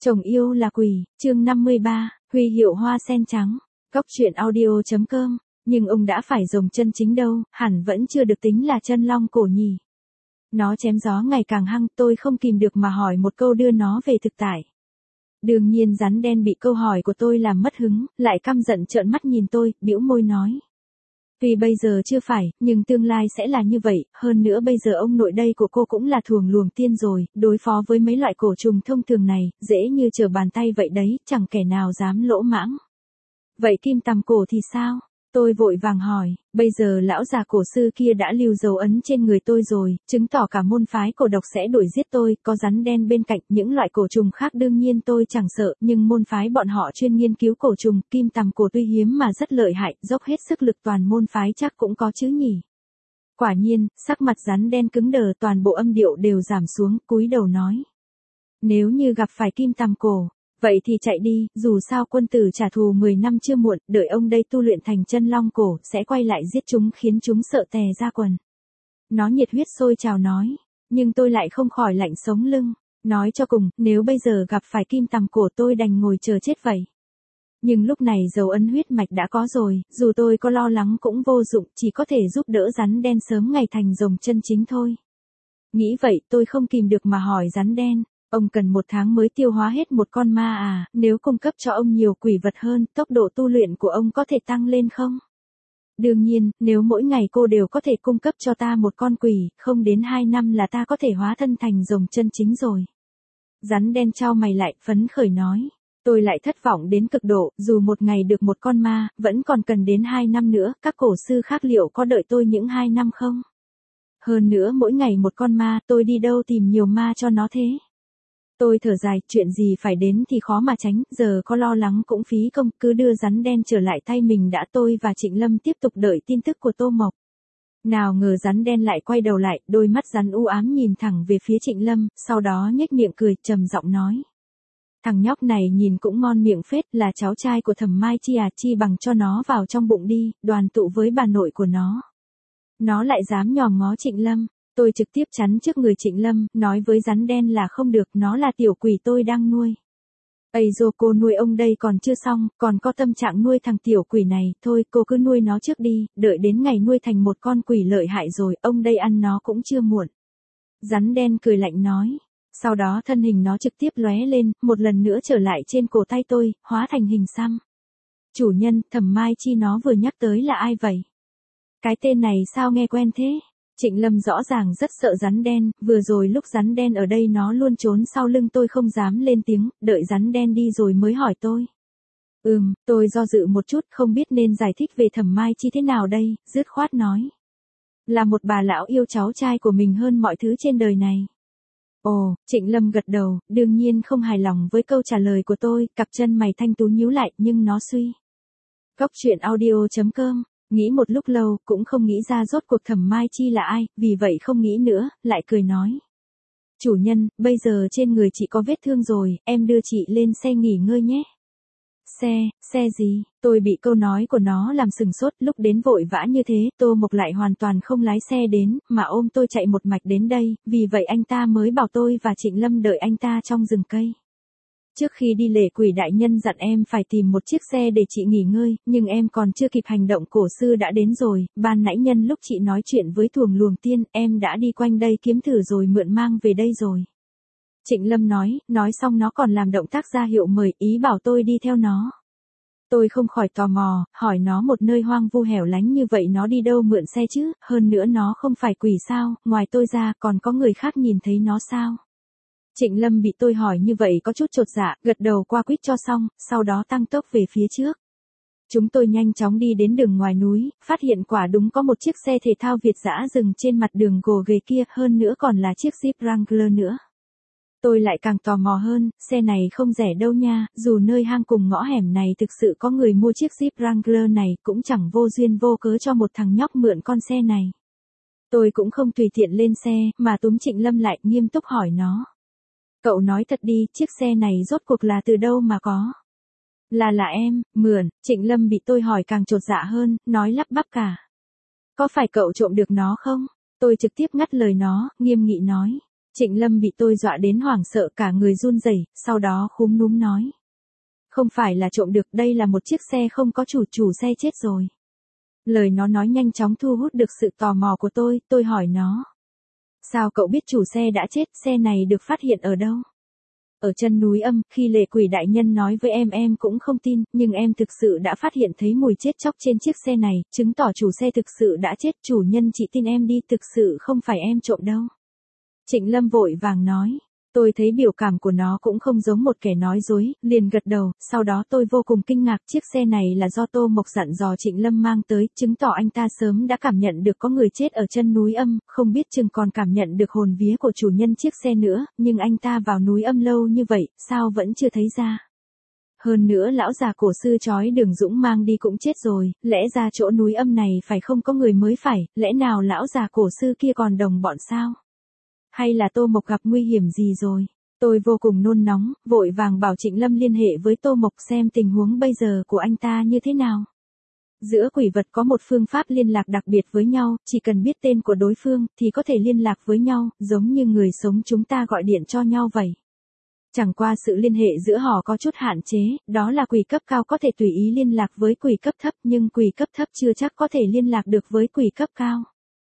Chồng yêu là quỷ, chương 53, huy hiệu hoa sen trắng, Cóc truyện audio.com, nhưng ông đã phải rồng chân chính đâu, hẳn vẫn chưa được tính là chân long cổ nhỉ. Nó chém gió ngày càng hăng, tôi không kìm được mà hỏi một câu đưa nó về thực tại. Đương nhiên rắn đen bị câu hỏi của tôi làm mất hứng, lại căm giận trợn mắt nhìn tôi, bĩu môi nói. Vì bây giờ chưa phải, nhưng tương lai sẽ là như vậy, hơn nữa bây giờ ông nội đây của cô cũng là thuồng luồng tiên rồi, đối phó với mấy loại cổ trùng thông thường này, dễ như trở bàn tay vậy đấy, chẳng kẻ nào dám lỗ mãng. Vậy kim tằm cổ thì sao? Tôi vội vàng hỏi, bây giờ lão già cổ sư kia đã lưu dấu ấn trên người tôi rồi, chứng tỏ cả môn phái cổ độc sẽ đuổi giết tôi, có rắn đen bên cạnh, những loại cổ trùng khác đương nhiên tôi chẳng sợ, nhưng môn phái bọn họ chuyên nghiên cứu cổ trùng, kim tằm cổ tuy hiếm mà rất lợi hại, dốc hết sức lực toàn môn phái chắc cũng có chứ nhỉ. Quả nhiên, sắc mặt rắn đen cứng đờ, toàn bộ âm điệu đều giảm xuống, cúi đầu nói. Nếu như gặp phải kim tằm cổ, vậy thì chạy đi, dù sao quân tử trả thù 10 năm chưa muộn, đợi ông đây tu luyện thành chân long cổ, sẽ quay lại giết chúng khiến chúng sợ tè ra quần. Nó nhiệt huyết sôi trào nói, nhưng tôi lại không khỏi lạnh sống lưng, nói cho cùng, nếu bây giờ gặp phải kim tằm cổ tôi đành ngồi chờ chết vậy. Nhưng lúc này dấu ấn huyết mạch đã có rồi, dù tôi có lo lắng cũng vô dụng, chỉ có thể giúp đỡ rắn đen sớm ngày thành rồng chân chính thôi. Nghĩ vậy tôi không kìm được mà hỏi rắn đen. Ông cần 1 tháng mới tiêu hóa hết một con ma à, nếu cung cấp cho ông nhiều quỷ vật hơn, tốc độ tu luyện của ông có thể tăng lên không? Đương nhiên, nếu mỗi ngày cô đều có thể cung cấp cho ta một con quỷ, không đến 2 năm là ta có thể hóa thân thành rồng chân chính rồi. Rắn đen chau mày lại, phấn khởi nói. Tôi lại thất vọng đến cực độ, dù một ngày được một con ma, vẫn còn cần đến 2 năm nữa, các cổ sư khác liệu có đợi tôi những 2 năm không? Hơn nữa mỗi ngày một con ma, tôi đi đâu tìm nhiều ma cho nó thế? Tôi thở dài, chuyện gì phải đến thì khó mà tránh, giờ có lo lắng cũng phí công, cứ đưa rắn đen trở lại tay mình đã. Tôi và Trịnh Lâm tiếp tục đợi tin tức của Tô Mộc. Nào ngờ rắn đen lại quay đầu lại, đôi mắt rắn u ám nhìn thẳng về phía Trịnh Lâm, sau đó nhếch miệng cười, trầm giọng nói. Thằng nhóc này nhìn cũng ngon miệng phết, là cháu trai của Thẩm Mai Chi à, chi bằng cho nó vào trong bụng đi, đoàn tụ với bà nội của nó. Nó lại dám nhòm ngó Trịnh Lâm. Tôi trực tiếp chắn trước người Trịnh Lâm, nói với rắn đen là không được, nó là tiểu quỷ tôi đang nuôi. Ây dô, cô nuôi ông đây còn chưa xong, còn có tâm trạng nuôi thằng tiểu quỷ này, thôi cô cứ nuôi nó trước đi, đợi đến ngày nuôi thành một con quỷ lợi hại rồi, ông đây ăn nó cũng chưa muộn. Rắn đen cười lạnh nói. Sau đó thân hình nó trực tiếp lóe lên, một lần nữa trở lại trên cổ tay tôi, hóa thành hình xăm. Chủ nhân, Thẩm Mai Chi nó vừa nhắc tới là ai vậy? Cái tên này sao nghe quen thế? Trịnh Lâm rõ ràng rất sợ rắn đen, vừa rồi lúc rắn đen ở đây nó luôn trốn sau lưng tôi không dám lên tiếng, đợi rắn đen đi rồi mới hỏi tôi. Tôi do dự một chút không biết nên giải thích về Thẩm Mai Chi thế nào đây, dứt khoát nói. Là một bà lão yêu cháu trai của mình hơn mọi thứ trên đời này. Ồ, Trịnh Lâm gật đầu, đương nhiên không hài lòng với câu trả lời của tôi, cặp chân mày thanh tú nhíu lại nhưng nó suy. Cóc truyện audio.com. Nghĩ một lúc lâu, cũng không nghĩ ra rốt cuộc Thẩm Mai Chi là ai, vì vậy không nghĩ nữa, lại cười nói. Chủ nhân, bây giờ trên người chị có vết thương rồi, em đưa chị lên xe nghỉ ngơi nhé. Xe gì? Tôi bị câu nói của nó làm sừng sốt, lúc đến vội vã như thế, Tô Mộc lại hoàn toàn không lái xe đến, mà ôm tôi chạy một mạch đến đây, vì vậy anh ta mới bảo tôi và Trịnh Lâm đợi anh ta trong rừng cây. Trước khi đi lễ quỷ đại nhân dặn em phải tìm một chiếc xe để chị nghỉ ngơi, nhưng em còn chưa kịp hành động cổ sư đã đến rồi, ban nãy nhân lúc chị nói chuyện với thuồng luồng tiên, em đã đi quanh đây kiếm thử rồi mượn mang về đây rồi. Trịnh Lâm nói xong nó còn làm động tác ra hiệu mời, ý bảo tôi đi theo nó. Tôi không khỏi tò mò, hỏi nó một nơi hoang vu hẻo lánh như vậy nó đi đâu mượn xe chứ, hơn nữa nó không phải quỷ sao, ngoài tôi ra còn có người khác nhìn thấy nó sao? Trịnh Lâm bị tôi hỏi như vậy có chút chột dạ, gật đầu qua quýt cho xong, sau đó tăng tốc về phía trước. Chúng tôi nhanh chóng đi đến đường ngoài núi, phát hiện quả đúng có một chiếc xe thể thao Việt dã dừng trên mặt đường gồ ghề kia, hơn nữa còn là chiếc Jeep Wrangler nữa. Tôi lại càng tò mò hơn, xe này không rẻ đâu nha, dù nơi hang cùng ngõ hẻm này thực sự có người mua chiếc Jeep Wrangler này, cũng chẳng vô duyên vô cớ cho một thằng nhóc mượn con xe này. Tôi cũng không tùy tiện lên xe, mà túm Trịnh Lâm lại, nghiêm túc hỏi nó. Cậu nói thật đi, chiếc xe này rốt cuộc là từ đâu mà có? Là em, mượn. Trịnh Lâm bị tôi hỏi càng chột dạ hơn, nói lắp bắp cả. Có phải cậu trộm được nó không? Tôi trực tiếp ngắt lời nó, nghiêm nghị nói. Trịnh Lâm bị tôi dọa đến hoảng sợ cả người run rẩy, sau đó khúm núm nói. Không phải là trộm được, đây là một chiếc xe không có chủ xe chết rồi. Lời nó nói nhanh chóng thu hút được sự tò mò của tôi hỏi nó. Sao cậu biết chủ xe đã chết, xe này được phát hiện ở đâu? Ở chân núi Âm, khi Lệ Quỷ đại nhân nói với em cũng không tin, nhưng em thực sự đã phát hiện thấy mùi chết chóc trên chiếc xe này, chứng tỏ chủ xe thực sự đã chết, chủ nhân chị tin em đi, thực sự không phải em trộm đâu. Trịnh Lâm vội vàng nói. Tôi thấy biểu cảm của nó cũng không giống một kẻ nói dối, liền gật đầu, sau đó tôi vô cùng kinh ngạc, chiếc xe này là do Tô Mộc dặn dò Trịnh Lâm mang tới, chứng tỏ anh ta sớm đã cảm nhận được có người chết ở chân núi Âm, không biết chừng còn cảm nhận được hồn vía của chủ nhân chiếc xe nữa, nhưng anh ta vào núi Âm lâu như vậy, sao vẫn chưa thấy ra. Hơn nữa lão già cổ sư chói Đường Dũng mang đi cũng chết rồi, lẽ ra chỗ núi Âm này phải không có người mới phải, lẽ nào lão già cổ sư kia còn đồng bọn sao? Hay là Tô Mộc gặp nguy hiểm gì rồi? Tôi vô cùng nôn nóng, vội vàng bảo Trịnh Lâm liên hệ với Tô Mộc xem tình huống bây giờ của anh ta như thế nào. Giữa quỷ vật có một phương pháp liên lạc đặc biệt với nhau, chỉ cần biết tên của đối phương thì có thể liên lạc với nhau, giống như người sống chúng ta gọi điện cho nhau vậy. Chẳng qua sự liên hệ giữa họ có chút hạn chế, đó là quỷ cấp cao có thể tùy ý liên lạc với quỷ cấp thấp, nhưng quỷ cấp thấp chưa chắc có thể liên lạc được với quỷ cấp cao.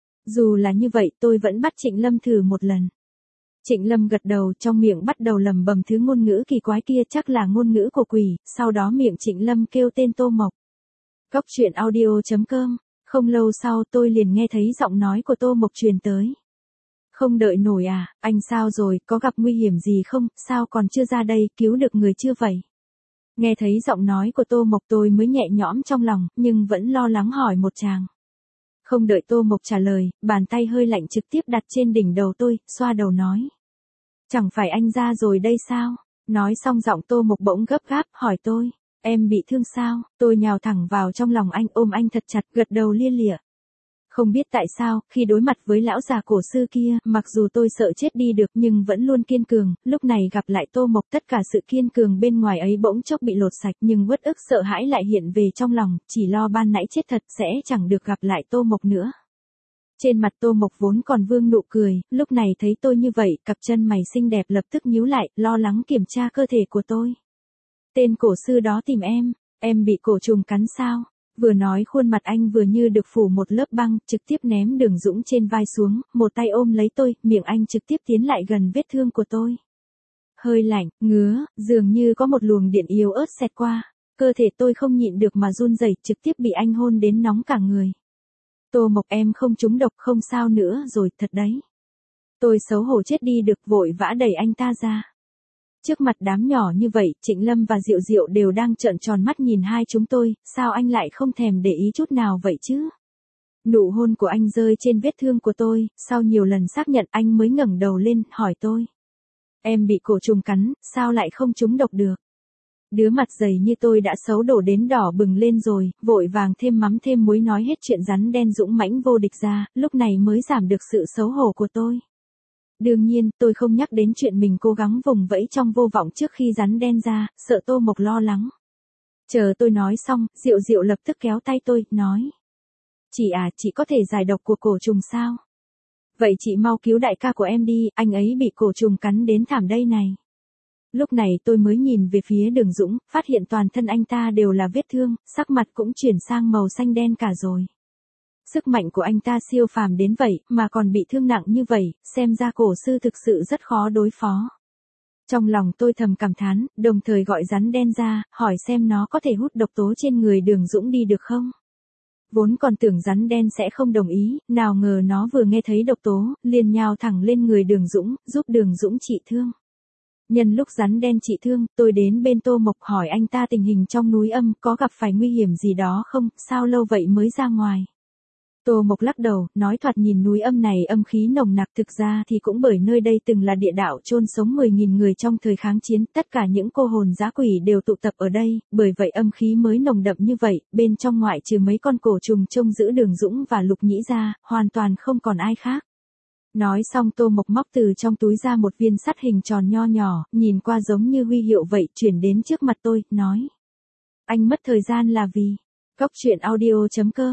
Dù là như vậy tôi vẫn bắt Trịnh Lâm thử một lần. Trịnh Lâm gật đầu, trong miệng bắt đầu lẩm bẩm thứ ngôn ngữ kỳ quái kia, chắc là ngôn ngữ của quỷ, sau đó miệng Trịnh Lâm kêu tên Tô Mộc. Cóc truyện audio.com. Không lâu sau tôi liền nghe thấy giọng nói của Tô Mộc truyền tới. Không đợi nổi à, anh sao rồi, có gặp nguy hiểm gì không, sao còn chưa ra đây, cứu được người chưa vậy? Nghe thấy giọng nói của Tô Mộc tôi mới nhẹ nhõm trong lòng, nhưng vẫn lo lắng hỏi một tràng. Không đợi Tô Mộc trả lời, bàn tay hơi lạnh trực tiếp đặt trên đỉnh đầu tôi, xoa đầu nói. Chẳng phải anh ra rồi đây sao? Nói xong giọng Tô Mộc bỗng gấp gáp, hỏi tôi. Em bị thương sao? Tôi nhào thẳng vào trong lòng anh, ôm anh thật chặt, gật đầu lia lịa. Không biết tại sao, khi đối mặt với lão già cổ sư kia, mặc dù tôi sợ chết đi được nhưng vẫn luôn kiên cường, lúc này gặp lại Tô Mộc tất cả sự kiên cường bên ngoài ấy bỗng chốc bị lột sạch, nhưng uất ức sợ hãi lại hiện về trong lòng, chỉ lo ban nãy chết thật sẽ chẳng được gặp lại Tô Mộc nữa. Trên mặt Tô Mộc vốn còn vương nụ cười, lúc này thấy tôi như vậy, cặp chân mày xinh đẹp lập tức nhíu lại, lo lắng kiểm tra cơ thể của tôi. Tên cổ sư đó tìm em bị cổ trùng cắn sao? Vừa nói khuôn mặt anh vừa như được phủ một lớp băng, trực tiếp ném Đường Dũng trên vai xuống, một tay ôm lấy tôi, miệng anh trực tiếp tiến lại gần vết thương của tôi. Hơi lạnh, ngứa, dường như có một luồng điện yếu ớt xẹt qua, cơ thể tôi không nhịn được mà run rẩy, trực tiếp bị anh hôn đến nóng cả người. Tô Mộc, em không trúng độc, không sao nữa rồi, thật đấy. Tôi xấu hổ chết đi được, vội vã đẩy anh ta ra. Trước mặt đám nhỏ như vậy, Trịnh Lâm và Diệu Diệu đều đang trợn tròn mắt nhìn hai chúng tôi, sao anh lại không thèm để ý chút nào vậy chứ? Nụ hôn của anh rơi trên vết thương của tôi, sau nhiều lần xác nhận anh mới ngẩng đầu lên, hỏi tôi. Em bị cổ trùng cắn, sao lại không trúng độc được? Đứa mặt dày như tôi đã xấu đổ đến đỏ bừng lên rồi, vội vàng thêm mắm thêm muối nói hết chuyện rắn đen dũng mãnh vô địch ra, lúc này mới giảm được sự xấu hổ của tôi. Đương nhiên, tôi không nhắc đến chuyện mình cố gắng vùng vẫy trong vô vọng trước khi rắn đen ra, sợ Tô Mộc lo lắng. Chờ tôi nói xong, Diệu Diệu lập tức kéo tay tôi, nói. Chị có thể giải độc của cổ trùng sao? Vậy chị mau cứu đại ca của em đi, anh ấy bị cổ trùng cắn đến thảm đây này. Lúc này tôi mới nhìn về phía Đường Dũng, phát hiện toàn thân anh ta đều là vết thương, sắc mặt cũng chuyển sang màu xanh đen cả rồi. Sức mạnh của anh ta siêu phàm đến vậy, mà còn bị thương nặng như vậy, xem ra cổ sư thực sự rất khó đối phó. Trong lòng tôi thầm cảm thán, đồng thời gọi rắn đen ra, hỏi xem nó có thể hút độc tố trên người Đường Dũng đi được không. Vốn còn tưởng rắn đen sẽ không đồng ý, nào ngờ nó vừa nghe thấy độc tố, liền nhào thẳng lên người Đường Dũng, giúp Đường Dũng trị thương. Nhân lúc rắn đen trị thương, tôi đến bên Tô Mộc hỏi anh ta tình hình trong núi Âm, có gặp phải nguy hiểm gì đó không, sao lâu vậy mới ra ngoài. Tô Mộc lắc đầu, nói thoạt nhìn núi Âm này âm khí nồng nặc, thực ra thì cũng bởi nơi đây từng là địa đạo chôn sống 10.000 người trong thời kháng chiến, tất cả những cô hồn dã quỷ đều tụ tập ở đây, bởi vậy âm khí mới nồng đậm như vậy, bên trong ngoại trừ mấy con cổ trùng trông giữ Đường Dũng và Lục Nhĩ ra, hoàn toàn không còn ai khác. Nói xong Tô Mộc móc từ trong túi ra một viên sắt hình tròn nho nhỏ, nhìn qua giống như huy hiệu vậy, chuyển đến trước mặt tôi, nói. Anh mất thời gian là vì. Cóc truyện audio.com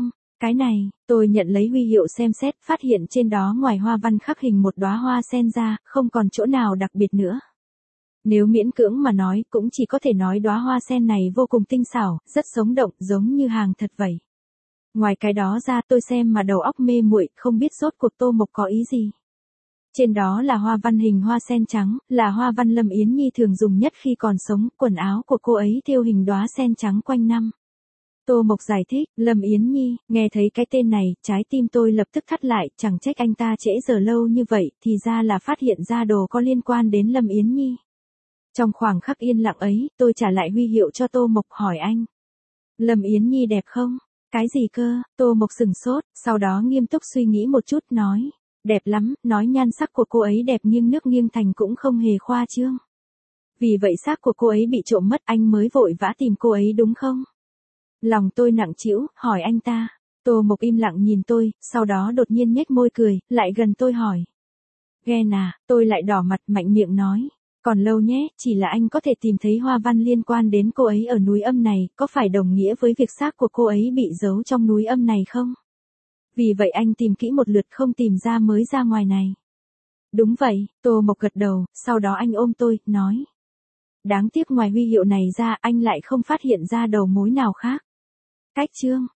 Cái này, tôi nhận lấy huy hiệu xem xét, phát hiện trên đó ngoài hoa văn khắc hình một đóa hoa sen ra, không còn chỗ nào đặc biệt nữa. Nếu miễn cưỡng mà nói, cũng chỉ có thể nói đóa hoa sen này vô cùng tinh xảo, rất sống động, giống như hàng thật vậy. Ngoài cái đó ra, tôi xem mà đầu óc mê muội, không biết rốt cuộc Tô Mộc có ý gì. Trên đó là hoa văn hình hoa sen trắng, là hoa văn Lâm Yến Nhi thường dùng nhất khi còn sống, quần áo của cô ấy thêu hình đóa sen trắng quanh năm. Tô Mộc giải thích, Lâm Yến Nhi, nghe thấy cái tên này, trái tim tôi lập tức thắt lại, chẳng trách anh ta trễ giờ lâu như vậy, thì ra là phát hiện ra đồ có liên quan đến Lâm Yến Nhi. Trong khoảng khắc yên lặng ấy, tôi trả lại huy hiệu cho Tô Mộc, hỏi anh. Lâm Yến Nhi đẹp không? Cái gì cơ? Tô Mộc sừng sốt, sau đó nghiêm túc suy nghĩ một chút nói. Đẹp lắm, nói nhan sắc của cô ấy đẹp nghiêng nước nghiêng thành cũng không hề khoa trương. Vì vậy xác của cô ấy bị trộm mất, anh mới vội vã tìm cô ấy đúng không? Lòng tôi nặng trĩu, hỏi anh ta. Tô Mộc im lặng nhìn tôi, sau đó đột nhiên nhếch môi cười, lại gần tôi hỏi. Ghen à? Tôi lại đỏ mặt mạnh miệng nói. Còn lâu nhé, chỉ là anh có thể tìm thấy hoa văn liên quan đến cô ấy ở núi Âm này, có phải đồng nghĩa với việc xác của cô ấy bị giấu trong núi Âm này không? Vì vậy anh tìm kỹ một lượt không tìm ra mới ra ngoài này. Đúng vậy, Tô Mộc gật đầu, sau đó anh ôm tôi, nói. Đáng tiếc ngoài huy hiệu này ra anh lại không phát hiện ra đầu mối nào khác. Cách chương